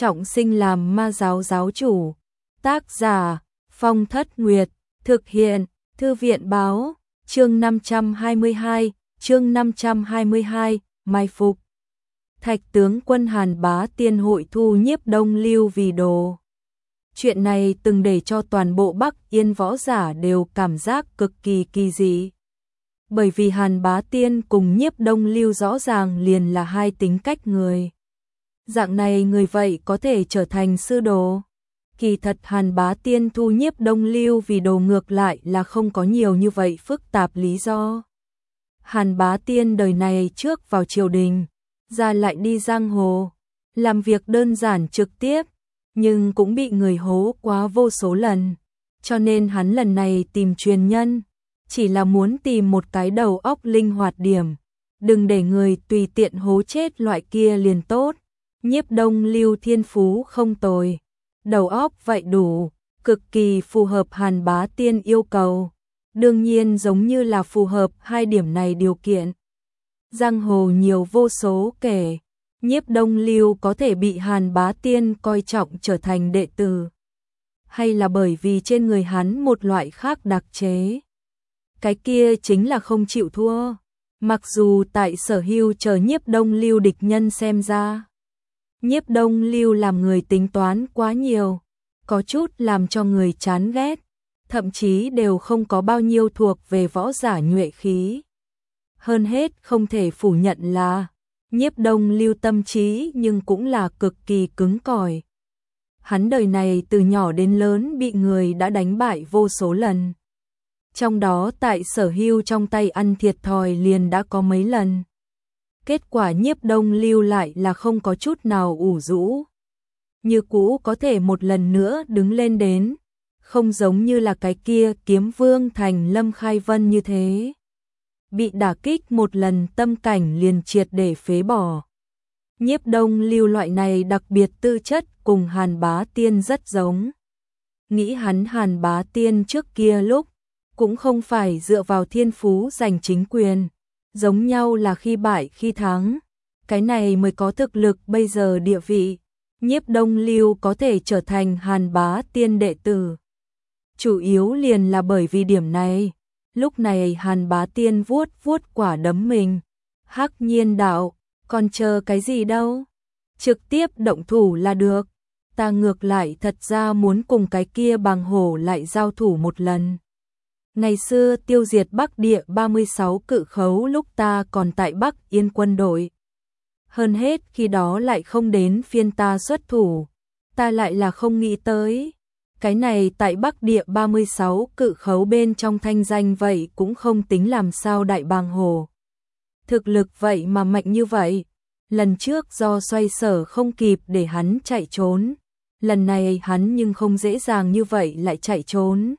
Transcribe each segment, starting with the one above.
trọng sinh làm ma giáo giáo chủ. Tác giả Phong Thất Nguyệt, thực hiện Thư viện Báo. Chương 522, mai phục. Thạch tướng quân Hàn Bá Tiên hội thu Nhiếp Đông Lưu vì đồ. Chuyện này từng để cho toàn bộ Bắc Yên võ giả đều cảm giác cực kỳ kỳ dị. Bởi vì Hàn Bá Tiên cùng Nhiếp Đông Lưu rõ ràng liền là hai tính cách người. Dạng này người vậy có thể trở thành sư đồ. Kỳ thật Hàn Bá Tiên thu Nhiếp Đông Lưu vì đồ ngược lại là không có nhiều như vậy phức tạp lý do. Hàn Bá Tiên đời này trước vào triều đình, ra lại đi giang hồ, làm việc đơn giản trực tiếp, nhưng cũng bị người hố quá vô số lần. Cho nên hắn lần này tìm truyền nhân, chỉ là muốn tìm một cái đầu óc linh hoạt điểm, đừng để người tùy tiện hố chết loại kia liền tốt. Nhiếp Đông Lưu thiên phú không tồi, đầu óc vậy đủ, cực kỳ phù hợp Hàn Bá Tiên yêu cầu. Đương nhiên giống như là phù hợp hai điểm này điều kiện. Giang hồ nhiều vô số kể, Nhiếp Đông Lưu có thể bị Hàn Bá Tiên coi trọng trở thành đệ tử, hay là bởi vì trên người hắn một loại khác đặc chế. Cái kia chính là không chịu thua. Mặc dù tại Sở Hưu chờ Nhiếp Đông Lưu địch nhân xem ra, Nhiếp Đông Lưu làm người tính toán quá nhiều, có chút làm cho người chán ghét, thậm chí đều không có bao nhiêu thuộc về võ giả nhuệ khí. Hơn hết không thể phủ nhận là Nhiếp Đông Lưu tâm trí nhưng cũng là cực kỳ cứng cỏi. Hắn đời này từ nhỏ đến lớn bị người đã đánh bại vô số lần. Trong đó tại Sở Hưu trong tay ăn thiệt thòi liền đã có mấy lần. Kết quả Nhiếp Đông Lưu lại là không có chút nào ủ rũ, như cũ có thể một lần nữa đứng lên đến, không giống như là cái kia Kiếm Vương thành Lâm Khai Vân như thế. Bị đả kích một lần tâm cảnh liền triệt để phế bỏ. Nhiếp Đông Lưu loại này đặc biệt tư chất cùng Hàn Bá Tiên rất giống. Nghĩ hắn Hàn Bá Tiên trước kia lúc cũng không phải dựa vào thiên phú giành chính quyền, giống nhau là khi bại khi thắng, cái này mới có thực lực bây giờ địa vị. Nhiếp Đông Lưu có thể trở thành Hàn Bá Tiên đệ tử, chủ yếu liền là bởi vì điểm này. Lúc này Hàn Bá Tiên vuốt vuốt quả đấm mình, hắc nhiên đạo, còn chờ cái gì đâu, trực tiếp động thủ là được. Ta ngược lại thật ra muốn cùng cái kia Bàng Hổ lại giao thủ một lần. Ngày xưa tiêu diệt Bắc Địa 36 cự khấu lúc ta còn tại Bắc Yên quân đội. Hơn hết khi đó lại không đến phiên ta xuất thủ, ta lại là không nghĩ tới. Cái này tại Bắc Địa 36 cự khấu bên trong thanh danh vậy cũng không tính làm sao đại Bàng Hổ. Thực lực vậy mà mạnh như vậy, lần trước do xoay sở không kịp để hắn chạy trốn, lần này hắn nhưng không dễ dàng như vậy lại chạy trốn.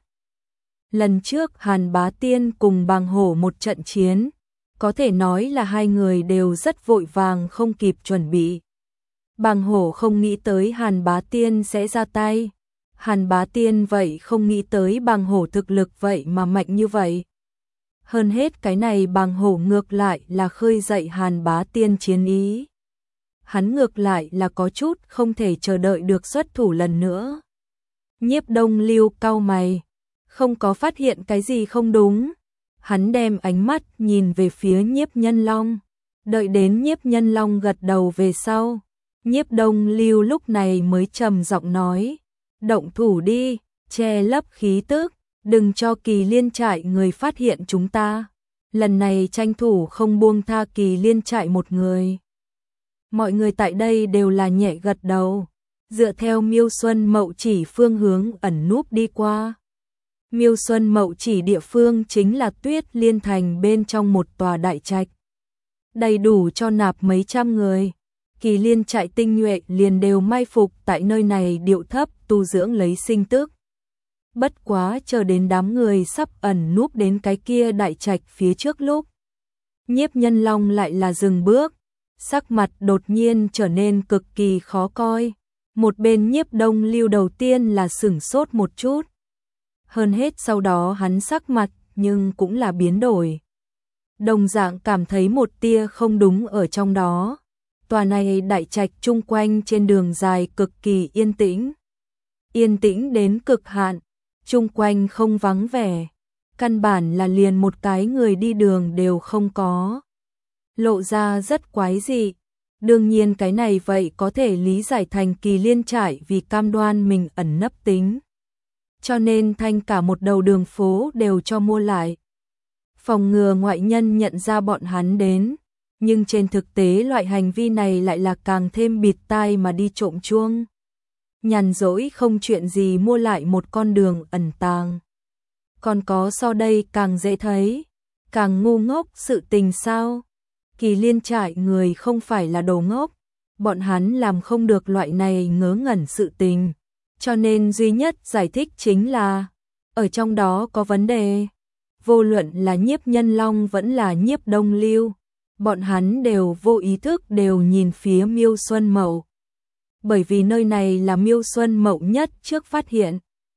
Lần trước Hàn Bá Tiên cùng Bàng Hổ một trận chiến, có thể nói là hai người đều rất vội vàng không kịp chuẩn bị. Bàng Hổ không nghĩ tới Hàn Bá Tiên sẽ ra tay, Hàn Bá Tiên vậy không nghĩ tới Bàng Hổ thực lực vậy mà mạnh như vậy. Hơn hết cái này Bàng Hổ ngược lại là khơi dậy Hàn Bá Tiên chiến ý. Hắn ngược lại là có chút không thể chờ đợi được xuất thủ lần nữa. Nhiếp Đông Lưu cau mày, không có phát hiện cái gì không đúng. Hắn đem ánh mắt nhìn về phía Nhiếp Nhân Long, đợi đến Nhiếp Nhân Long gật đầu về sau, Nhiếp Đông Lưu lúc này mới trầm giọng nói, động thủ đi, che lấp khí tức, đừng cho Kỳ Liên trại người phát hiện chúng ta. Lần này tranh thủ không buông tha Kỳ Liên trại một người. Mọi người tại đây đều là nhẹ gật đầu, dựa theo Miêu Xuân Mậu chỉ phương hướng ẩn núp đi qua. Miêu Xuân Mậu chỉ địa phương chính là Tuyết Liên thành bên trong một tòa đại trạch, đầy đủ cho nạp mấy trăm người. Kỳ Liên trại tinh nhuệ liền đều mai phục tại nơi này điệu thấp tu dưỡng lấy sinh tức. Bất quá chờ đến đám người sắp ẩn núp đến cái kia đại trạch phía trước lúc, Nhiếp Nhân Long lại là dừng bước, sắc mặt đột nhiên trở nên cực kỳ khó coi. Một bên Nhiếp Đông Lưu đầu tiên là sửng sốt một chút, hơn hết sau đó hắn sắc mặt nhưng cũng là biến đổi. Đồng dạng cảm thấy một tia không đúng ở trong đó. Tòa này đại trạch chung quanh trên đường dài cực kỳ yên tĩnh. Yên tĩnh đến cực hạn, chung quanh không vắng vẻ. Căn bản là liền một cái người đi đường đều không có. Lộ ra rất quái dị. Đương nhiên cái này vậy có thể lý giải thành Kỳ Liên trại vì cam đoan mình ẩn nấp tính. Cho nên thanh cả một đầu đường phố đều cho mua lại. Phòng ngừa ngoại nhân nhận ra bọn hắn đến. Nhưng trên thực tế loại hành vi này lại là càng thêm bịt tai mà đi trộm chuông. Nhàn rỗi không chuyện gì mua lại một con đường ẩn tàng. Còn có sau đây càng dễ thấy, càng ngu ngốc sự tình sao? Kỳ Liên trại người không phải là đồ ngốc, bọn hắn làm không được loại này ngớ ngẩn sự tình, cho nên duy nhất giải thích chính là ở trong đó có vấn đề. Vô luận là Nhiếp Nhân Long vẫn là Nhiếp Đông Lưu, bọn hắn đều vô ý thức đều nhìn phía Miêu Xuân Mậu. Bởi vì nơi này là Miêu Xuân Mậu nhất trước phát hiện.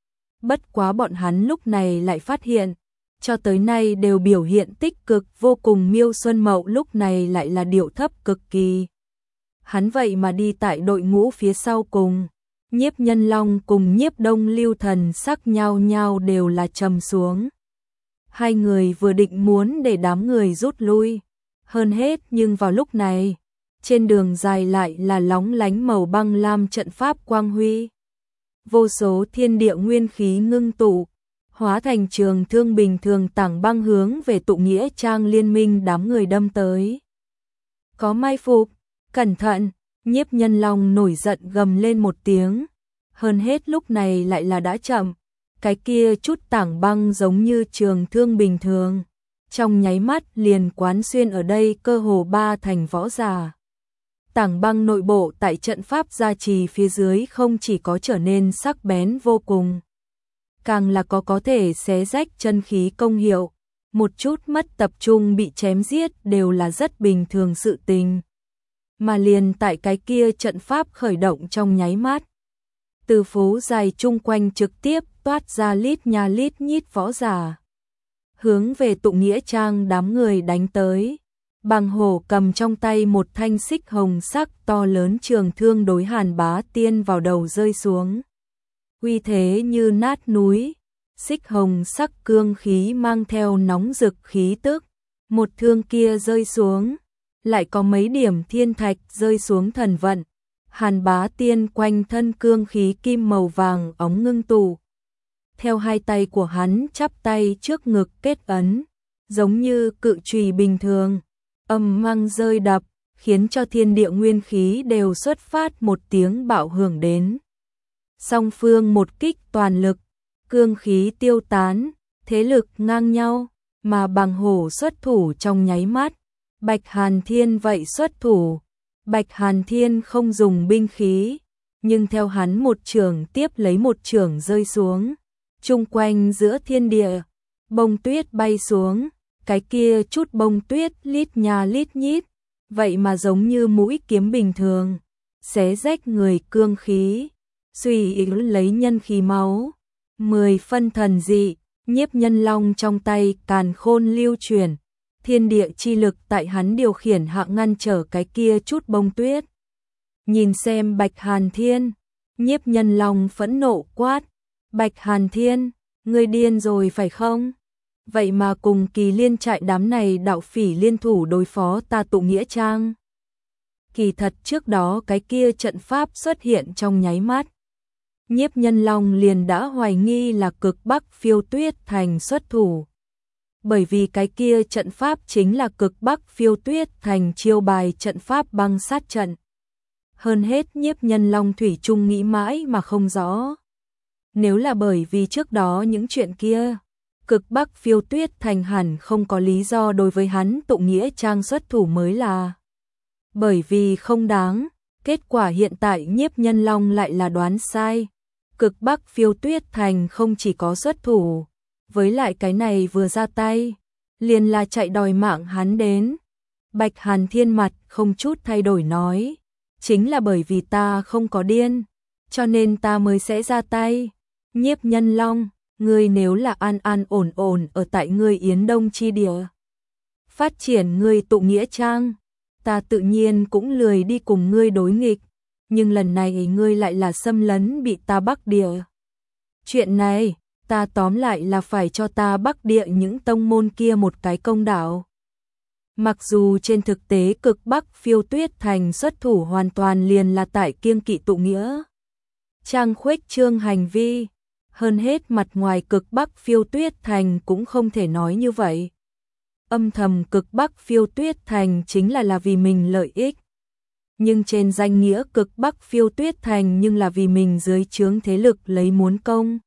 Bất quá bọn hắn lúc này lại phát hiện, cho tới nay đều biểu hiện tích cực vô cùng, Miêu Xuân Mậu lúc này lại là điệu thấp cực kỳ. Hắn vậy mà đi tại đội ngũ phía sau cùng, Nhiếp Nhân Long cùng Nhiếp Đông Lưu thần sắc nhau nhau đều là trầm xuống. Hai người vừa định muốn để đám người rút lui, hơn hết nhưng vào lúc này, trên đường dài lại là lóng lánh màu băng lam trận pháp quang huy. Vô số thiên địa nguyên khí ngưng tụ, hóa thành trường thương bình thường tảng băng hướng về tụ nghĩa trang liên minh đám người đâm tới. Có mai phục, cẩn thận, Nhiếp Nhân Long nổi giận gầm lên một tiếng. Hơn hết lúc này lại là đã chậm, cái kia chút tảng băng giống như trường thương bình thường. Trong nháy mắt liền quán xuyên ở đây cơ hồ ba thành võ giả. Tảng băng nội bộ tại trận pháp gia trì phía dưới không chỉ có trở nên sắc bén vô cùng, càng là có thể xé rách chân khí công hiệu, một chút mất tập trung bị chém giết đều là rất bình thường sự tình. Mà liền tại cái kia trận pháp khởi động trong nháy mắt, từ phố dài chung quanh trực tiếp toát ra lít nha lít nhít võ giả, hướng về tụ nghĩa trang đám người đánh tới. Bằng hổ cầm trong tay một thanh xích hồng sắc to lớn trường thương đối Hàn Bá Tiên vào đầu rơi xuống. Uy thế như nát núi, xích hồng sắc cương khí mang theo nóng rực khí tức. Một thương kia rơi xuống, lại có mấy điểm thiên thạch rơi xuống thần vận. Hàn Bá Tiên quanh thân cương khí kim màu vàng óng ngưng tụ. Theo hai tay của hắn chắp tay trước ngực kết ấn, giống như cự chùy bình thường. Âm vang rơi đập, khiến cho thiên địa nguyên khí đều xuất phát một tiếng bạo hưởng đến. Song phương một kích toàn lực, cương khí tiêu tán, thế lực ngang nhau, mà Bằng Hổ xuất thủ trong nháy mắt. Bạch Hàn Thiên vậy xuất thủ, Bạch Hàn Thiên không dùng binh khí, nhưng theo hắn một chưởng tiếp lấy một chưởng rơi xuống, chung quanh giữa thiên địa, bông tuyết bay xuống. Cái kia chút bông tuyết lít nha lít nhít, vậy mà giống như mũi kiếm bình thường, xé rách người cương khí, suy yếu lấy nhân khí máu. 10 phân thần dị, Nhiếp Nhân Long trong tay càn khôn lưu chuyển, thiên địa chi lực tại hắn điều khiển hạ ngăn trở cái kia chút bông tuyết. Nhìn xem Bạch Hàn Thiên, Nhiếp Nhân Long phẫn nộ quát, Bạch Hàn Thiên, ngươi điên rồi phải không? Vậy mà cùng Kỳ Liên trại đám này đạo phỉ liên thủ đối phó ta tụ nghĩa trang. Kỳ thật trước đó cái kia trận pháp xuất hiện trong nháy mắt, Nhiếp Nhân Long liền đã hoài nghi là Cực Bắc Phiêu Tuyết Thành xuất thủ. Bởi vì cái kia trận pháp chính là Cực Bắc Phiêu Tuyết Thành chiêu bài trận pháp băng sát trận. Hơn hết Nhiếp Nhân Long thủy chung nghĩ mãi mà không rõ. Nếu là bởi vì trước đó những chuyện kia, Cực Bắc Phiêu Tuyết Thành hẳn không có lý do đối với hắn tụ nghĩa trang xuất thủ mới là. Bởi vì không đáng, kết quả hiện tại Nhiếp Nhân Long lại là đoán sai. Cực Bắc Phiêu Tuyết Thành không chỉ có xuất thủ, với lại cái này vừa ra tay, liền là chạy đòi mạng hắn đến. Bạch Hàn Thiên mặt không chút thay đổi nói, chính là bởi vì ta không có điên, cho nên ta mới sẽ ra tay. Nhiếp Nhân Long, ngươi nếu là an an ổn ổn ở tại ngươi Yến Đông chi địa, phát triển ngươi tụ nghĩa trang, ta tự nhiên cũng lười đi cùng ngươi đối nghịch, nhưng lần này ngươi lại là xâm lấn bị ta Bắc Địa. Chuyện này, ta tóm lại là phải cho ta Bắc Địa những tông môn kia một cái công đạo. Mặc dù trên thực tế cực Bắc Phiêu Tuyết Thành xuất thủ hoàn toàn liền là tại kiêng kỵ tụ nghĩa trang khuếch trương hành vi, hơn hết mặt ngoài cực Bắc Phiêu Tuyết Thành cũng không thể nói như vậy. Âm thầm cực Bắc Phiêu Tuyết Thành chính là vì mình lợi ích. Nhưng trên danh nghĩa cực Bắc Phiêu Tuyết Thành nhưng là vì mình dưới trướng thế lực lấy muốn công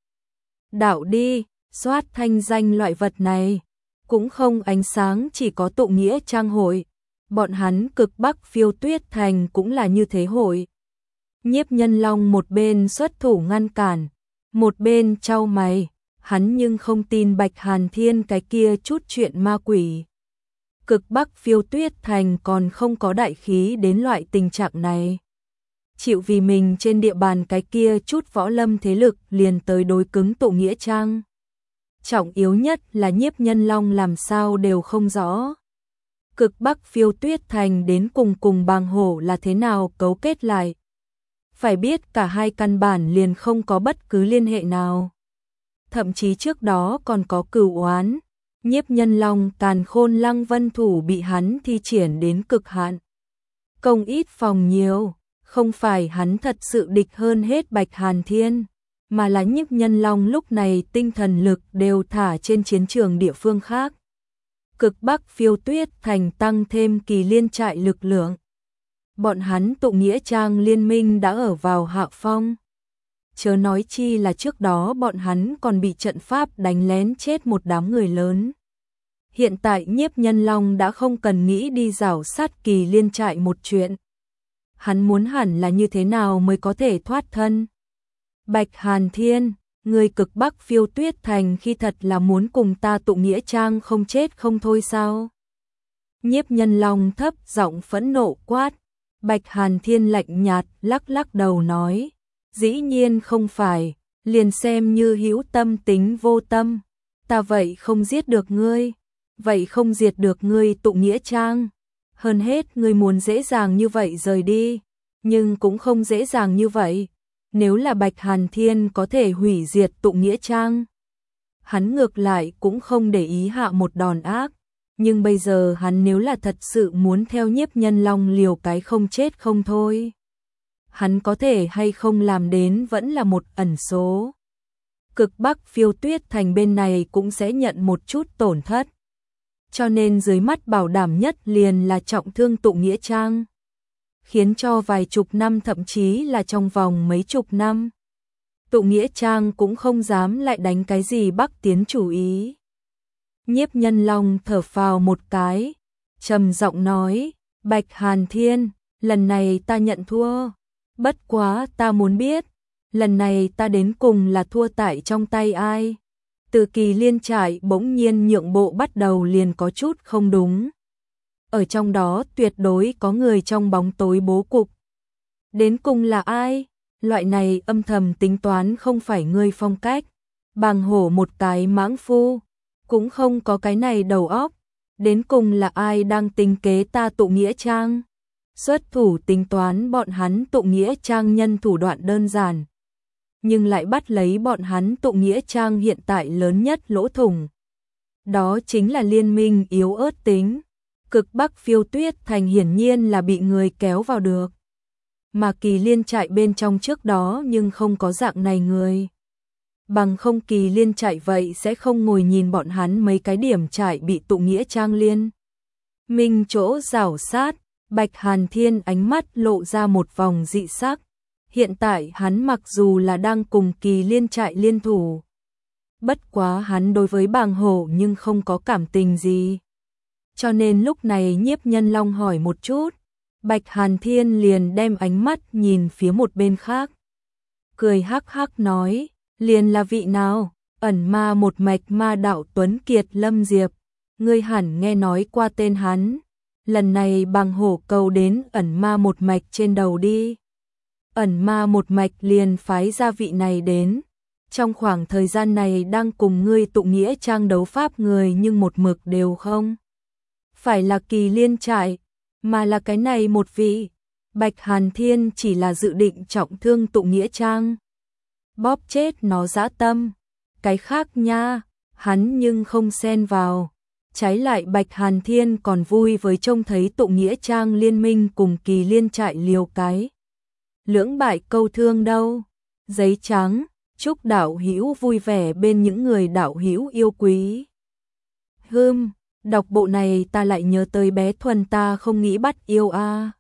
đạo đi, soát thanh danh loại vật này, cũng không ánh sáng chỉ có tụ nghĩa trang hội, bọn hắn cực Bắc Phiêu Tuyết Thành cũng là như thế hội. Nhiếp Nhân Long một bên xuất thủ ngăn cản, một bên chau mày, hắn nhưng không tin Bạch Hàn Thiên cái kia chút chuyện ma quỷ. Cực Bắc Phiêu Tuyết Thành còn không có đại khí đến loại tình trạng này. Chịu vì mình trên địa bàn cái kia chút võ lâm thế lực liền tới đối cứng tụ nghĩa trang. Trọng yếu nhất là Nhiếp Nhân Long làm sao đều không rõ. Cực Bắc Phiêu Tuyết Thành đến cùng Bàng Hổ là thế nào cấu kết lại. Phải biết cả hai căn bản liền không có bất cứ liên hệ nào. Thậm chí trước đó còn có cửu oán. Nhiếp Nhân Long Càn Khôn Lăng Vân thủ bị hắn thi triển đến cực hạn. Công ít phòng nhiều, không phải hắn thật sự địch hơn hết Bạch Hàn Thiên, mà là Nhiếp Nhân Long lúc này tinh thần lực đều thả trên chiến trường địa phương khác. Cực Bắc Phiêu Tuyết Thành tăng thêm Kỳ Liên trại lực lượng. Bọn hắn tụ nghĩa trang liên minh đã ở vào hạ phong. Chớ nói chi là trước đó bọn hắn còn bị trận pháp đánh lén chết một đám người lớn. Hiện tại Nhiếp Nhân Long đã không cần nghĩ đi rảo sát Kỳ Liên trại một chuyện. Hắn muốn hẳn là như thế nào mới có thể thoát thân. Bạch Hàn Thiên, người cực Bắc Phiêu Tuyết Thành khi thật là muốn cùng ta tụ nghĩa trang không chết không thôi sao? Nhiếp Nhân Long thấp giọng phẫn nộ quát. Bạch Hàn Thiên lạnh nhạt lắc lắc đầu nói. Dĩ nhiên không phải, liền xem như hữu tâm tính vô tâm. Ta vậy không giết được ngươi, vậy không diệt được ngươi tụ nghĩa trang. Hơn hết ngươi muốn dễ dàng như vậy rời đi, nhưng cũng không dễ dàng như vậy. Nếu là Bạch Hàn Thiên có thể hủy diệt tụ nghĩa trang, hắn ngược lại cũng không để ý hạ một đòn ác. Nhưng bây giờ hắn nếu là thật sự muốn theo Nhiếp Nhân Long liều cái không chết không thôi, hắn có thể hay không làm đến vẫn là một ẩn số. Cực Bắc Phiêu Tuyết Thành bên này cũng sẽ nhận một chút tổn thất. Cho nên dưới mắt bảo đảm nhất liền là trọng thương tụ nghĩa trang. Khiến cho vài chục năm thậm chí là trong vòng mấy chục năm. Tụ nghĩa trang cũng không dám lại đánh cái gì Bắc tiến chủ ý. Nhiếp Nhân Long thở phào một cái, trầm giọng nói, Bạch Hàn Thiên, lần này ta nhận thua. Bất quá ta muốn biết, lần này ta đến cùng là thua tại trong tay ai? Từ Kỳ Liên trại bỗng nhiên nhượng bộ bắt đầu liền có chút không đúng. Ở trong đó tuyệt đối có người trong bóng tối bố cục. Đến cùng là ai? Loại này âm thầm tính toán không phải ngươi phong cách. Bàng Hổ một cái mãng phu, cũng không có cái này đầu óc. Đến cùng là ai đang tính kế ta tụ nghĩa trang? Xuất thủ tính toán bọn hắn tụ nghĩa trang nhân thủ đoạn đơn giản, nhưng lại bắt lấy bọn hắn tụ nghĩa trang hiện tại lớn nhất lỗ thủng. Đó chính là liên minh yếu ớt tính. Cực Bắc Phiêu Tuyết Thành hiển nhiên là bị người kéo vào được. Mà Kỳ Liên trại bên trong trước đó nhưng không có dạng này người. Bằng không Kỳ Liên trại vậy sẽ không ngồi nhìn bọn hắn mấy cái điểm trại bị tụ nghĩa trang liên minh chỗ rảo sát. Bạch Hàn Thiên ánh mắt lộ ra một vòng dị sắc. Hiện tại hắn mặc dù là đang cùng Kỳ Liên trại liên thủ, bất quá hắn đối với Bàng Hổ nhưng không có cảm tình gì. Cho nên lúc này Nhiếp Nhân Long hỏi một chút, Bạch Hàn Thiên liền đem ánh mắt nhìn phía một bên khác. Cười hắc hắc nói, liền là vị nào? Ẩn ma một mạch ma đạo Tuấn Kiệt Lâm Diệp. Ngươi hẳn nghe nói qua tên hắn. Lần này Bàng Hổ cầu đến ẩn ma một mạch trên đầu đi. Ẩn ma một mạch liền phái ra vị này đến. Trong khoảng thời gian này đang cùng ngươi tụ nghĩa trang đấu pháp người nhưng một mực đều không phải là Kỳ Liên trại. mà là cái này một vị. Bạch Hàn Thiên chỉ là dự định trọng thương tụ nghĩa trang, bóp chết nó dã tâm. Cái khác nha, hắn nhưng không xen vào. Trái lại Bạch Hàn Thiên còn vui với trông thấy tụ nghĩa trang liên minh cùng Kỳ Liên trại liều cái lưỡng bại câu thương đâu. Giấy trắng, chúc đạo hữu vui vẻ bên những người đạo hữu yêu quý. Đọc bộ này ta lại nhớ tới bé Thuần ta không nghĩ bắt yêu a.